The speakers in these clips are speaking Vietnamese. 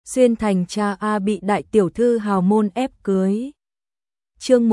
Xuyên thành cha A bị đại tiểu thư hào môn ép cưới. Chương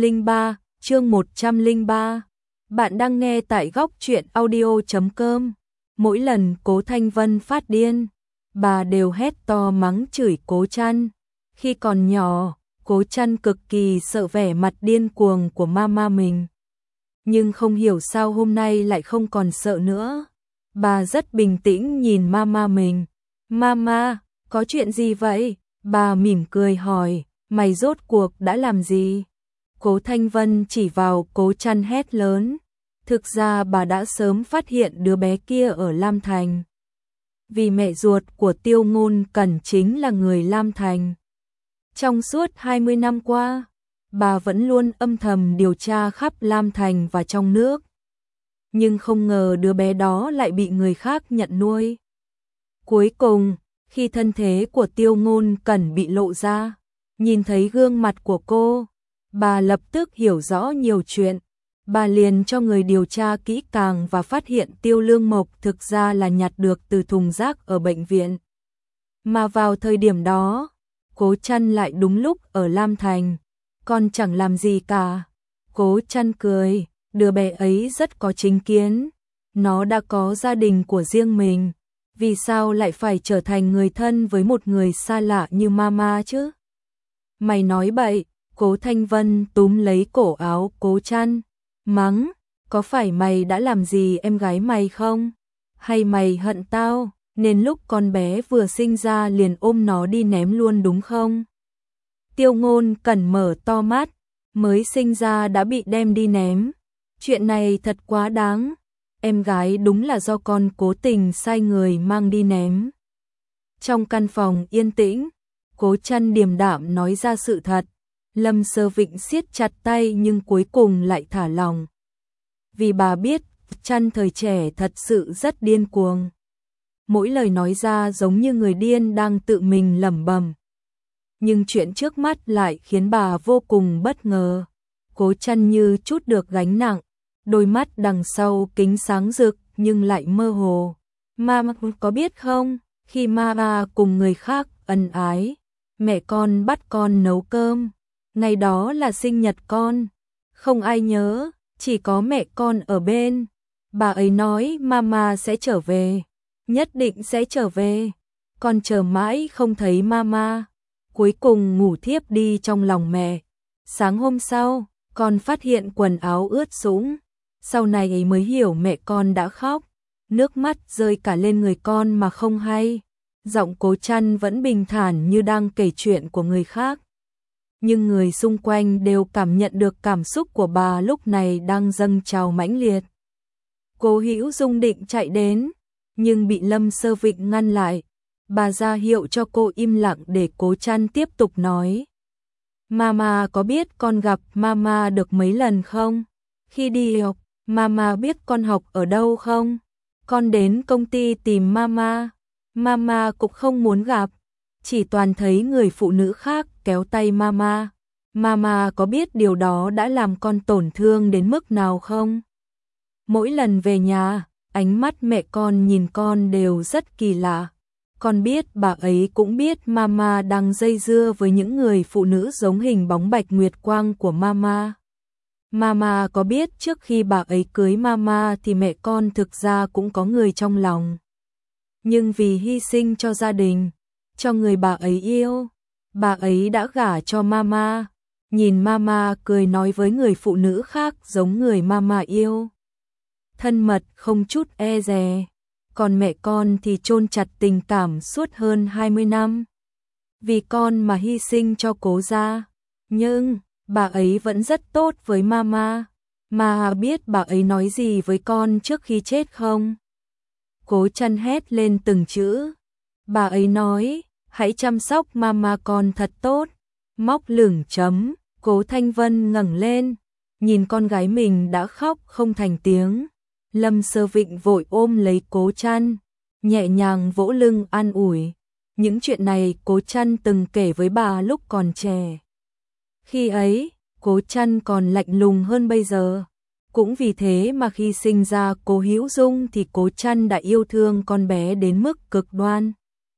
103. Bạn đang nghe tại góc truyện audio.com. Mỗi lần Cố Thanh Vân phát điên, bà đều hét to mắng chửi Cố Trăn. Khi còn nhỏ, Cố Trăn cực kỳ sợ vẻ mặt điên cuồng của mama mình. Nhưng không hiểu sao hôm nay lại không còn sợ nữa. Bà rất bình tĩnh nhìn mama mình. Mama, có chuyện gì vậy? Bà mỉm cười hỏi, mày rốt cuộc đã làm gì? Cố Thanh Vân chỉ vào Cố Trăn hét lớn. Thực ra bà đã sớm phát hiện đứa bé kia ở Lam Thành. Vì mẹ ruột của Tiêu Ngôn Cẩn chính là người Lam Thành. Trong suốt 20 năm qua, bà vẫn luôn âm thầm điều tra khắp Lam Thành và trong nước. Nhưng không ngờ đứa bé đó lại bị người khác nhận nuôi. Cuối cùng, khi thân thế của Tiêu Ngôn Cẩn bị lộ ra, nhìn thấy gương mặt của cô, bà lập tức hiểu rõ nhiều chuyện. Bà liền cho người điều tra kỹ càng và phát hiện Tiêu Lương Mộc thực ra là nhặt được từ thùng rác ở bệnh viện. Mà vào thời điểm đó, Cố Trăn lại đúng lúc ở Lam Thành, con chẳng làm gì cả. Cố Trăn cười, đứa bé ấy rất có chính kiến, nó đã có gia đình của riêng mình, vì sao lại phải trở thành người thân với một người xa lạ như mama chứ? Mày nói bậy. Cố Thanh Vân túm lấy cổ áo Cố Trăn, mắng, có phải mày đã làm gì em gái mày không? Hay mày hận tao, nên lúc con bé vừa sinh ra liền ôm nó đi ném luôn đúng không? Tiêu Ngôn Cẩn mở to mắt, mới sinh ra đã bị đem đi ném. Chuyện này thật quá đáng, em gái đúng là do con cố tình sai người mang đi ném. Trong căn phòng yên tĩnh, Cố Trăn điềm đạm nói ra sự thật. Lâm Sơ Vịnh siết chặt tay nhưng cuối cùng lại thả lòng. Vì bà biết, Trăn thời trẻ thật sự rất điên cuồng. Mỗi lời nói ra giống như người điên đang tự mình lẩm bẩm. Nhưng chuyện trước mắt lại khiến bà vô cùng bất ngờ. Cố Trăn như chút được gánh nặng, đôi mắt đằng sau kính sáng rực nhưng lại mơ hồ. Mama có biết không, khi mama cùng người khác ân ái, mẹ con bắt con nấu cơm. Ngày đó là sinh nhật con, không ai nhớ, chỉ có mẹ con ở bên. Bà ấy nói mama sẽ trở về, nhất định sẽ trở về. Con chờ mãi không thấy mama, cuối cùng ngủ thiếp đi trong lòng mẹ. Sáng hôm sau, con phát hiện quần áo ướt sũng, sau này ấy mới hiểu mẹ con đã khóc, nước mắt rơi cả lên người con mà không hay. Giọng Cố Trăn vẫn bình thản như đang kể chuyện của người khác. Nhưng người xung quanh đều cảm nhận được cảm xúc của bà lúc này đang dâng trào mãnh liệt. Cố Hữu Dung định chạy đến, nhưng bị Lâm Sơ Vịnh ngăn lại. Bà ra hiệu cho cô im lặng để Cố Trăn tiếp tục nói. Mama có biết con gặp mama được mấy lần không? Khi đi học, mama biết con học ở đâu không? Con đến công ty tìm mama, mama cũng không muốn gặp. Chỉ toàn thấy người phụ nữ khác kéo tay mama. Mama có biết điều đó đã làm con tổn thương đến mức nào không? Mỗi lần về nhà, ánh mắt mẹ con nhìn con đều rất kỳ lạ. Con biết bà ấy cũng biết mama đang dây dưa với những người phụ nữ giống hình bóng bạch nguyệt quang của mama. Mama có biết trước khi bà ấy cưới mama thì mẹ con thực ra cũng có người trong lòng. Nhưng vì hy sinh cho gia đình, cho người bà ấy yêu, bà ấy đã gả cho mama. Nhìn mama cười nói với người phụ nữ khác giống người mama yêu. Thân mật không chút e dè. Còn mẹ con thì chôn chặt tình cảm suốt hơn 20 năm. Vì con mà hy sinh cho Cố gia. Nhưng, bà ấy vẫn rất tốt với mama. Mà biết bà ấy nói gì với con trước khi chết không? Cố Trăn hét lên từng chữ. Bà ấy nói, hãy chăm sóc mama con thật tốt. Móc lửng chấm, Cố Thanh Vân ngẩng lên, nhìn con gái mình đã khóc không thành tiếng. Lâm Sơ Vịnh vội ôm lấy Cố Trăn, nhẹ nhàng vỗ lưng an ủi. Những chuyện này Cố Trăn từng kể với bà lúc còn trẻ. Khi ấy, Cố Trăn còn lạnh lùng hơn bây giờ. Cũng vì thế mà khi sinh ra Cố Hữu Dung thì Cố Trăn đã yêu thương con bé đến mức cực đoan.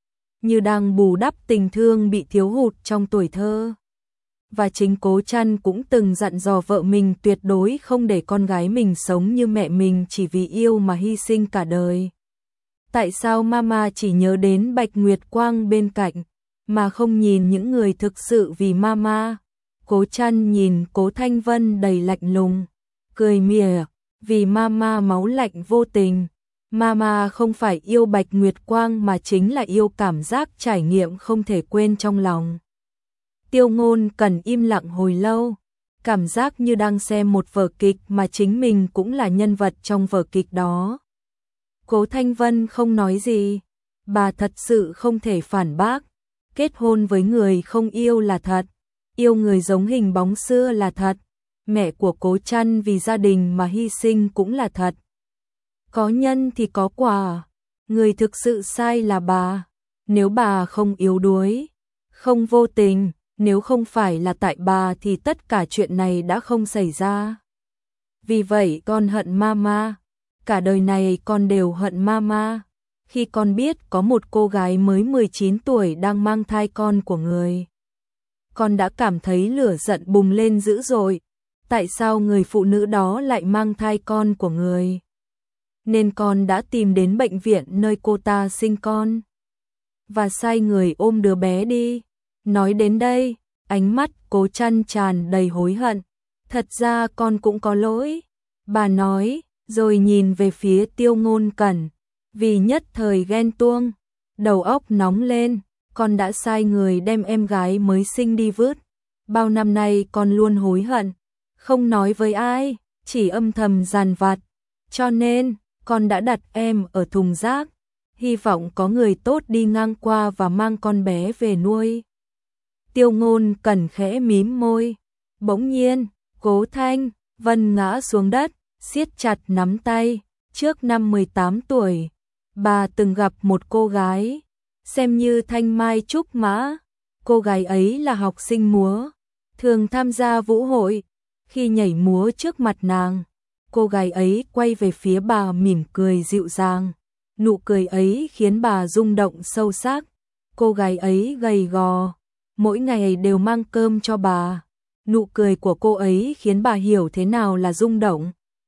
như đang bù đắp tình thương bị thiếu hụt trong tuổi thơ. Và chính Cố Trăn cũng từng dặn dò vợ mình tuyệt đối không để con gái mình sống như mẹ mình chỉ vì yêu mà hy sinh cả đời. Tại sao mama chỉ nhớ đến Bạch Nguyệt Quang bên cạnh, mà không nhìn những người thực sự vì mama? Cố Trăn nhìn Cố Thanh Vân đầy lạnh lùng, cười mỉa, vì mama máu lạnh vô tình. Mama không phải yêu Bạch Nguyệt Quang mà chính là yêu cảm giác trải nghiệm không thể quên trong lòng. Tiêu Ngôn Cẩn im lặng hồi lâu, cảm giác như đang xem một vở kịch mà chính mình cũng là nhân vật trong vở kịch đó. Cố Thanh Vân không nói gì, bà thật sự không thể phản bác. Kết hôn với người không yêu là thật, yêu người giống hình bóng xưa là thật, mẹ của Cố Trăn vì gia đình mà hy sinh cũng là thật. Có nhân thì có quả, người thực sự sai là bà. Nếu bà không yếu đuối, không vô tình, nếu không phải là tại bà thì tất cả chuyện này đã không xảy ra. Vì vậy con hận mama, cả đời này con đều hận mama. Khi con biết có một cô gái mới 19 tuổi đang mang thai con của người, con đã cảm thấy lửa giận bùng lên dữ dội. Tại sao người phụ nữ đó lại mang thai con của người? Nên con đã tìm đến bệnh viện nơi cô ta sinh con và sai người ôm đứa bé đi. Nói đến đây, ánh mắt Cố Trăn tràn đầy hối hận. Thật ra con cũng có lỗi, bà nói, rồi nhìn về phía Tiêu Ngôn Cẩn. Vì nhất thời ghen tuông, đầu óc nóng lên, con đã sai người đem em gái mới sinh đi vứt. Bao năm nay con luôn hối hận, không nói với ai, chỉ âm thầm dằn vặt. Cho nên, con đã đặt em ở thùng rác, hy vọng có người tốt đi ngang qua và mang con bé về nuôi. Tiêu Ngôn Cẩn khẽ mím môi. Bỗng nhiên, Cố Thanh Vân ngã xuống đất, siết chặt nắm tay. Trước năm 18 tuổi, bà từng gặp một cô gái, xem như thanh mai trúc mã. Cô gái ấy là học sinh múa, thường tham gia vũ hội. Khi nhảy múa trước mặt nàng, cô gái ấy quay về phía bà mỉm cười dịu dàng. Nụ cười ấy khiến bà rung động sâu sắc. Cô gái ấy gầy gò, mỗi ngày đều mang cơm cho bà. Nụ cười của cô ấy khiến bà hiểu thế nào là rung động.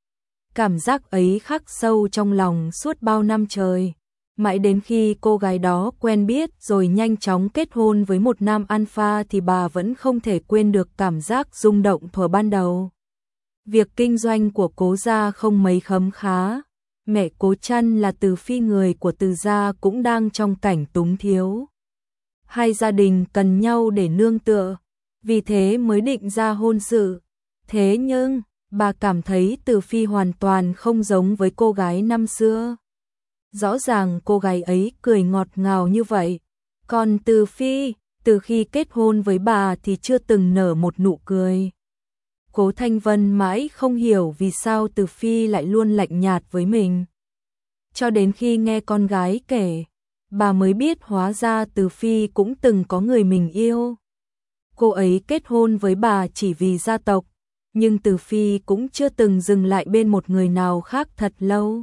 Cảm giác ấy khắc sâu trong lòng suốt bao năm trời. Mãi đến khi cô gái đó quen biết rồi nhanh chóng kết hôn với một nam alpha thì bà vẫn không thể quên được cảm giác rung động thuở ban đầu. Việc kinh doanh của Cố gia không mấy khấm khá. Mẹ Cố Trăn là Từ Phi, người của Từ gia cũng đang trong cảnh túng thiếu. Hai gia đình cần nhau để nương tựa, vì thế mới định ra hôn sự. Thế nhưng, bà cảm thấy Từ Phi hoàn toàn không giống với cô gái năm xưa. Rõ ràng cô gái ấy cười ngọt ngào như vậy, còn Từ Phi, từ khi kết hôn với bà thì chưa từng nở một nụ cười. Cố Thanh Vân mãi không hiểu vì sao Từ Phi lại luôn lạnh nhạt với mình. Cho đến khi nghe con gái kể, bà mới biết hóa ra Từ Phi cũng từng có người mình yêu. Cô ấy kết hôn với bà chỉ vì gia tộc, nhưng Từ Phi cũng chưa từng dừng lại bên một người nào khác thật lâu.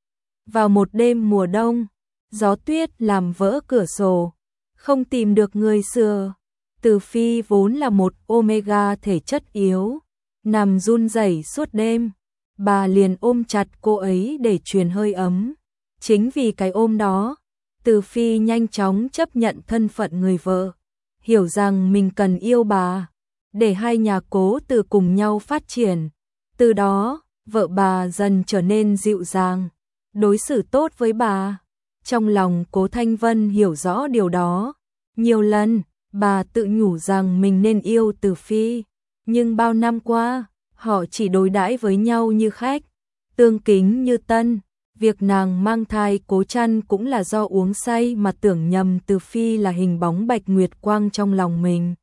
Vào một đêm mùa đông, gió tuyết làm vỡ cửa sổ, không tìm được người sửa. Từ Phi vốn là một omega thể chất yếu, nằm run rẩy suốt đêm. Bà liền ôm chặt cô ấy để truyền hơi ấm. Chính vì cái ôm đó, Từ Phi nhanh chóng chấp nhận thân phận người vợ, hiểu rằng mình cần yêu bà, để hai nhà Cố Từ cùng nhau phát triển. Từ đó, vợ bà dần trở nên dịu dàng, đối xử tốt với bà. Trong lòng Cố Thanh Vân hiểu rõ điều đó. Nhiều lần, bà tự nhủ rằng mình nên yêu Từ Phi, nhưng bao năm qua, họ chỉ đối đãi với nhau như khách, tương kính như tân. Việc nàng mang thai Cố Trăn cũng là do uống say mà tưởng nhầm Từ Phi là hình bóng Bạch Nguyệt Quang trong lòng mình.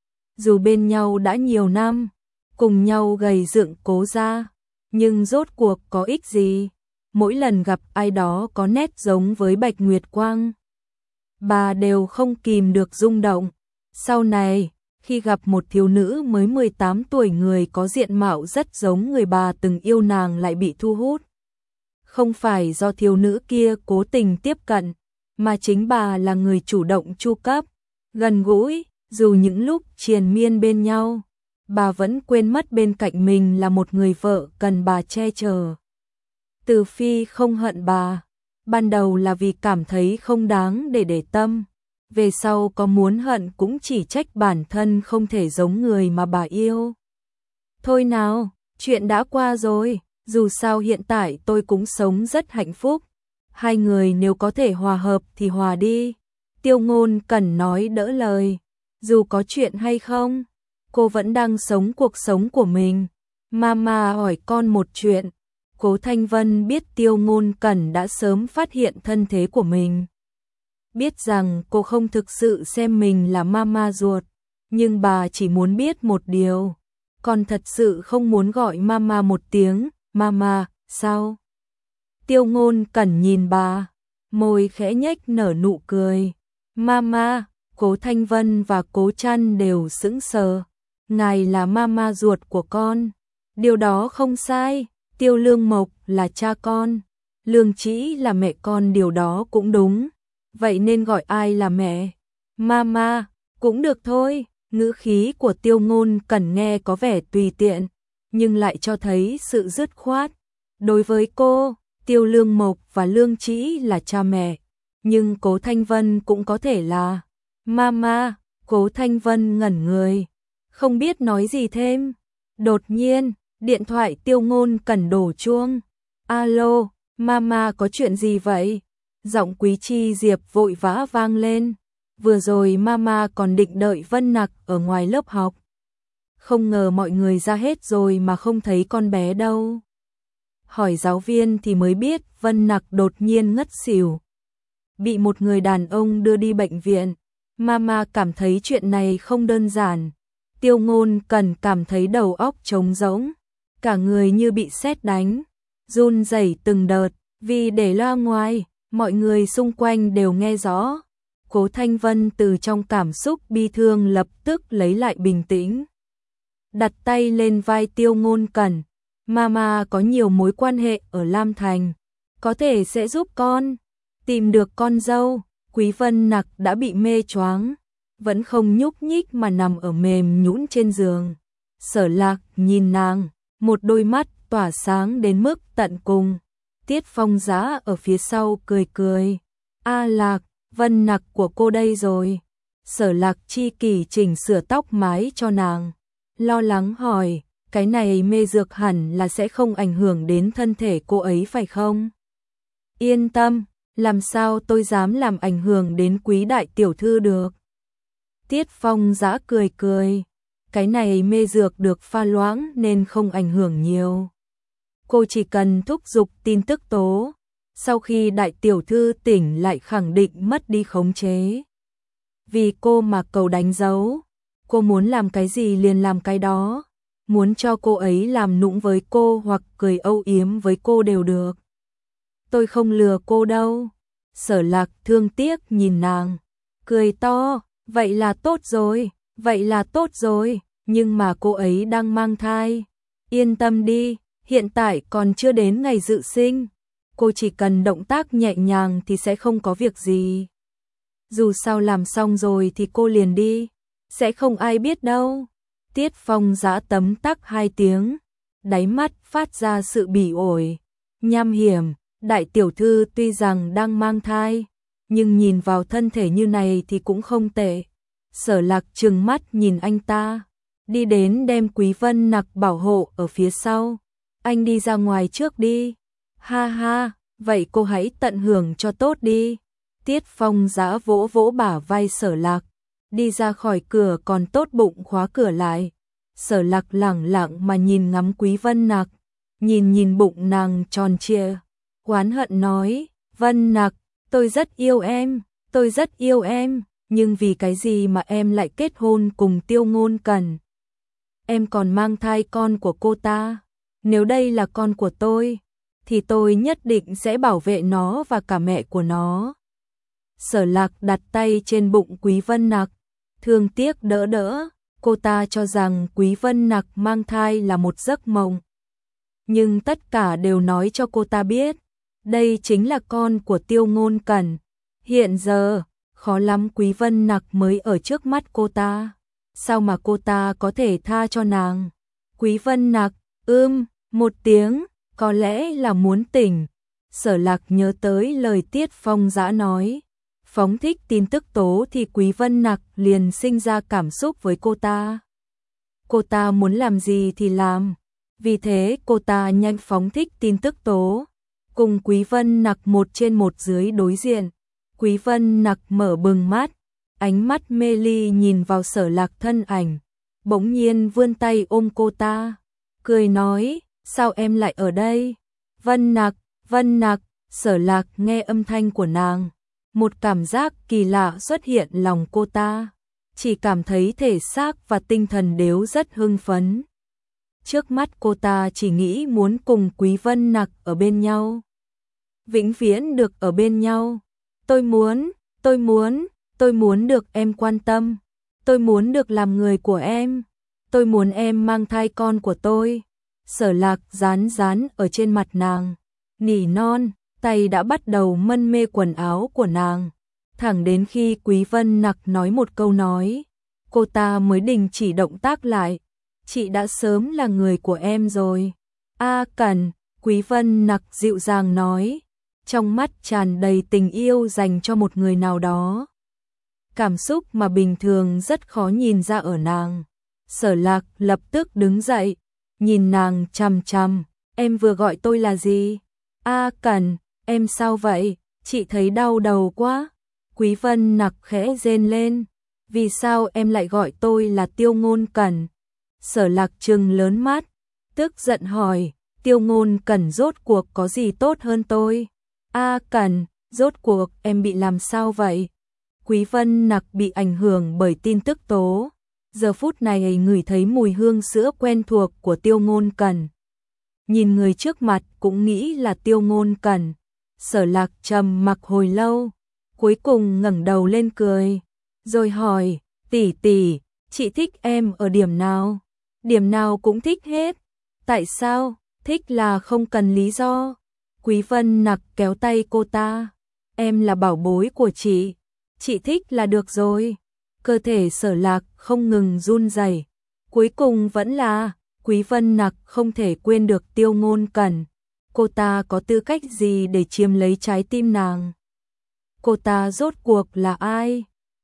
Dù bên nhau đã nhiều năm, cùng nhau gầy dựng Cố gia, nhưng rốt cuộc có ích gì? Mỗi lần gặp ai đó có nét giống với Bạch Nguyệt Quang, bà đều không kìm được rung động. Sau này, khi gặp một thiếu nữ mới 18 tuổi, người có diện mạo rất giống người bà từng yêu, nàng lại bị thu hút. Không phải do thiếu nữ kia cố tình tiếp cận, mà chính bà là người chủ động chu cấp, gần gũi, dù những lúc triền miên bên nhau, bà vẫn quên mất bên cạnh mình là một người vợ cần bà che chở. Từ Phi không hận bà, ban đầu là vì cảm thấy không đáng để tâm, về sau có muốn hận cũng chỉ trách bản thân không thể giống người mà bà yêu. Thôi nào, chuyện đã qua rồi, dù sao hiện tại tôi cũng sống rất hạnh phúc, hai người nếu có thể hòa hợp thì hòa đi. Tiêu Ngôn Cẩn nói đỡ lời, dù có chuyện hay không, cô vẫn đang sống cuộc sống của mình. Mama hỏi con một chuyện, Cố Thanh Vân biết Tiêu Ngôn Cẩn đã sớm phát hiện thân thế của mình. Biết rằng cô không thực sự xem mình là mama ruột, nhưng bà chỉ muốn biết một điều, còn thật sự không muốn gọi mama một tiếng, mama, sao? Tiêu Ngôn Cẩn nhìn bà, môi khẽ nhếch nở nụ cười. Mama, Cố Thanh Vân và Cố Trăn đều sững sờ. Ngài là mama ruột của con. Điều đó không sai, Tiêu Lương Mộc là cha con, Lương Trĩ là mẹ con, điều đó cũng đúng. Vậy nên gọi ai là mẹ? Mama, cũng được thôi. Ngữ khí của Tiêu Ngôn Cẩn nghe có vẻ tùy tiện, nhưng lại cho thấy sự dứt khoát. Đối với cô, Tiêu Lương Mộc và Lương Trĩ là cha mẹ, nhưng Cố Thanh Vân cũng có thể là mama. Cố Thanh Vân ngẩn người, không biết nói gì thêm. Đột nhiên, điện thoại Tiêu Ngôn Cẩn đổ chuông. Alo, mama có chuyện gì vậy? Giọng Quý Chi Diệp vội vã vang lên. Vừa rồi mama còn định đợi Vân Nặc ở ngoài lớp học. Không ngờ mọi người ra hết rồi mà không thấy con bé đâu. Hỏi giáo viên thì mới biết Vân Nặc đột nhiên ngất xỉu, bị một người đàn ông đưa đi bệnh viện. Mama cảm thấy chuyện này không đơn giản. Tiêu Ngôn Cẩn cảm thấy đầu óc trống rỗng, cả người như bị sét đánh, run rẩy từng đợt, vì để loa ngoài, mọi người xung quanh đều nghe rõ. Cố Thanh Vân từ trong cảm xúc bi thương lập tức lấy lại bình tĩnh, đặt tay lên vai Tiêu Ngôn Cẩn. Mama có nhiều mối quan hệ ở Lam Thành, có thể sẽ giúp con tìm được con dâu. Quý Vân Nặc đã bị mê choáng, vẫn không nhúc nhích mà nằm ở mềm nhũn trên giường. Sở Lạc nhìn nàng, một đôi mắt tỏa sáng đến mức tận cùng. Tiết Phong Giá ở phía sau cười cười. A Lạc, Vân Nặc của cô đây rồi. Sở Lạc chi kỷ chỉnh sửa tóc mái cho nàng, lo lắng hỏi, cái này mê dược hẳn là sẽ không ảnh hưởng đến thân thể cô ấy phải không? Yên tâm, làm sao tôi dám làm ảnh hưởng đến Quý đại tiểu thư được? Tiết Phong Dã cười cười, cái này mê dược được pha loãng nên không ảnh hưởng nhiều. Cô chỉ cần thúc giục tin tức tố, sau khi đại tiểu thư tỉnh lại khẳng định mất đi khống chế. Vì cô mà cầu đánh dấu, cô muốn làm cái gì liền làm cái đó, muốn cho cô ấy làm nũng với cô hoặc cười âu yếm với cô đều được. Tôi không lừa cô đâu. Sở Lạc thương tiếc nhìn nàng, cười to, vậy là tốt rồi, vậy là tốt rồi, nhưng mà cô ấy đang mang thai. Yên tâm đi, hiện tại còn chưa đến ngày dự sinh, cô chỉ cần động tác nhẹ nhàng thì sẽ không có việc gì. Dù sao làm xong rồi thì cô liền đi, sẽ không ai biết đâu. Tiết Phong Dã tấm tắc 2 tiếng, đáy mắt phát ra sự bỉ ổi, nham hiểm. Đại tiểu thư tuy rằng đang mang thai, nhưng nhìn vào thân thể như này thì cũng không tệ. Sở Lạc trừng mắt nhìn anh ta, đi đến đem Quý Vân Nặc bảo hộ ở phía sau. Anh đi ra ngoài trước đi. Ha ha, vậy cô hãy tận hưởng cho tốt đi. Tiết Phong Dã vỗ vỗ bả vai Sở Lạc, đi ra khỏi cửa còn tốt bụng khóa cửa lại. Sở Lạc lẳng lặng mà nhìn ngắm Quý Vân Nặc, nhìn bụng nàng tròn trịa. Oán hận nói, Vân Nặc, tôi rất yêu em, tôi rất yêu em, nhưng vì cái gì mà em lại kết hôn cùng Tiêu Ngôn Cẩn? Em còn mang thai con của cô ta, nếu đây là con của tôi, thì tôi nhất định sẽ bảo vệ nó và cả mẹ của nó. Sở Lạc đặt tay trên bụng Quý Vân Nặc, thương tiếc đỡ đỡ, cô ta cho rằng Quý Vân Nặc mang thai là một giấc mộng. Nhưng tất cả đều nói cho cô ta biết, đây chính là con của Tiêu Ngôn Cẩn. Hiện giờ, khó lắm Quý Vân Nặc mới ở trước mắt cô ta. Sao mà cô ta có thể tha cho nàng? Quý Vân Nặc, một tiếng, có lẽ là muốn tỉnh. Sở Lạc nhớ tới lời Tiết Phong Dã nói. Phóng thích tin tức tố thì Quý Vân Nặc liền sinh ra cảm xúc với cô ta. Cô ta muốn làm gì thì làm. Vì thế cô ta nhanh phóng thích tin tức tố. Cùng Quý Vân Nặc 1 trên 1 dưới đối diện. Quý Vân Nặc mở bừng mắt. Ánh mắt mê ly nhìn vào Sở Lạc thân ảnh. Bỗng nhiên vươn tay ôm cô ta. Cười nói, sao em lại ở đây? Vân Nặc, Sở Lạc nghe âm thanh của nàng. Một cảm giác kỳ lạ xuất hiện lòng cô ta. Chỉ cảm thấy thể xác và tinh thần đều rất hưng phấn. Trước mắt cô ta chỉ nghĩ muốn cùng Quý Vân Nặc ở bên nhau. Vĩnh viễn được ở bên nhau. Tôi muốn được em quan tâm. Tôi muốn được làm người của em. Tôi muốn em mang thai con của tôi. Sở Lạc dán ở trên mặt nàng. Nỉ non, tay đã bắt đầu mân mê quần áo của nàng. Thẳng đến khi Quý Vân Nặc nói một câu nói, cô ta mới đình chỉ động tác lại. Chị đã sớm là người của em rồi. Cẩn, Quý Vân Nặc dịu dàng nói, trong mắt tràn đầy tình yêu dành cho một người nào đó. Cảm xúc mà bình thường rất khó nhìn ra ở nàng. Sở Lạc lập tức đứng dậy, nhìn nàng chằm chằm, em vừa gọi tôi là gì? Cẩn, em sao vậy? Chị thấy đau đầu quá. Quý Vân Nặc khẽ rên lên, vì sao em lại gọi tôi là Tiêu Ngôn Cẩn? Sở Lạc trừng lớn mắt, tức giận hỏi, Tiêu Ngôn Cẩn rốt cuộc có gì tốt hơn tôi? Cẩn, rốt cuộc em bị làm sao vậy? Quý Vân Nặc bị ảnh hưởng bởi tin tức tố. Giờ phút này ngửi thấy mùi hương sữa quen thuộc của Tiêu Ngôn Cẩn. Nhìn người trước mặt cũng nghĩ là Tiêu Ngôn Cẩn. Sở Lạc trầm mặc hồi lâu, cuối cùng ngẩng đầu lên cười, rồi hỏi, tỷ, chị thích em ở điểm nào? Điểm nào cũng thích hết. Tại sao? Thích là không cần lý do. Quý Vân Nặc kéo tay cô ta, em là bảo bối của chị thích là được rồi. Cơ thể Sở Lạc không ngừng run rẩy. Cuối cùng vẫn là Quý Vân Nặc không thể quên được Tiêu Ngôn Cẩn. Cô ta có tư cách gì để chiếm lấy trái tim nàng? Cô ta rốt cuộc là ai?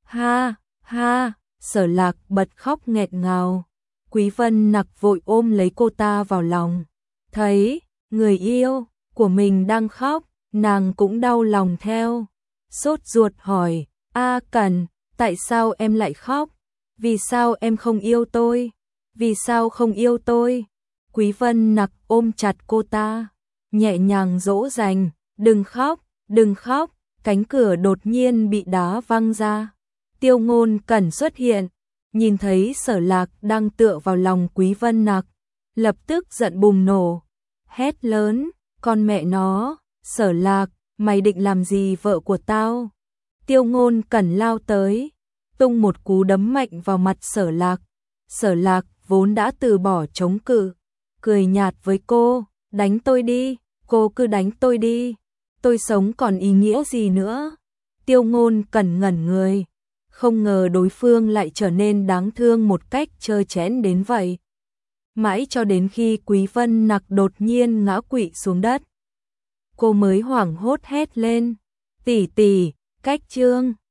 Ha, Sở Lạc bật khóc nghẹn ngào. Quý Vân Nặc vội ôm lấy cô ta vào lòng. Thấy người yêu của mình đang khóc, nàng cũng đau lòng theo. Sốt ruột hỏi, Cẩn, tại sao em lại khóc? Vì sao em không yêu tôi? Vì sao không yêu tôi? Quý Vân Nặc ôm chặt cô ta, nhẹ nhàng dỗ dành, đừng khóc. Cánh cửa đột nhiên bị đá văng ra. Tiêu Ngôn Cẩn xuất hiện, nhìn thấy Sở Lạc đang tựa vào lòng Quý Vân Nặc, lập tức giận bùng nổ, hét lớn, con mẹ nó, Sở Lạc, mày định làm gì vợ của tao? Tiêu Ngôn Cẩn lao tới, tung một cú đấm mạnh vào mặt Sở Lạc. Sở Lạc vốn đã từ bỏ chống cự, cười nhạt với cô, đánh tôi đi, cô cứ đánh tôi đi, tôi sống còn ý nghĩa gì nữa? Tiêu Ngôn Cẩn ngẩn người, không ngờ đối phương lại trở nên đáng thương một cách trơ trẽn đến vậy. Mãi cho đến khi Quý Vân Nặc đột nhiên ngã quỵ xuống đất, cô mới hoảng hốt hét lên, tỷ, cách chương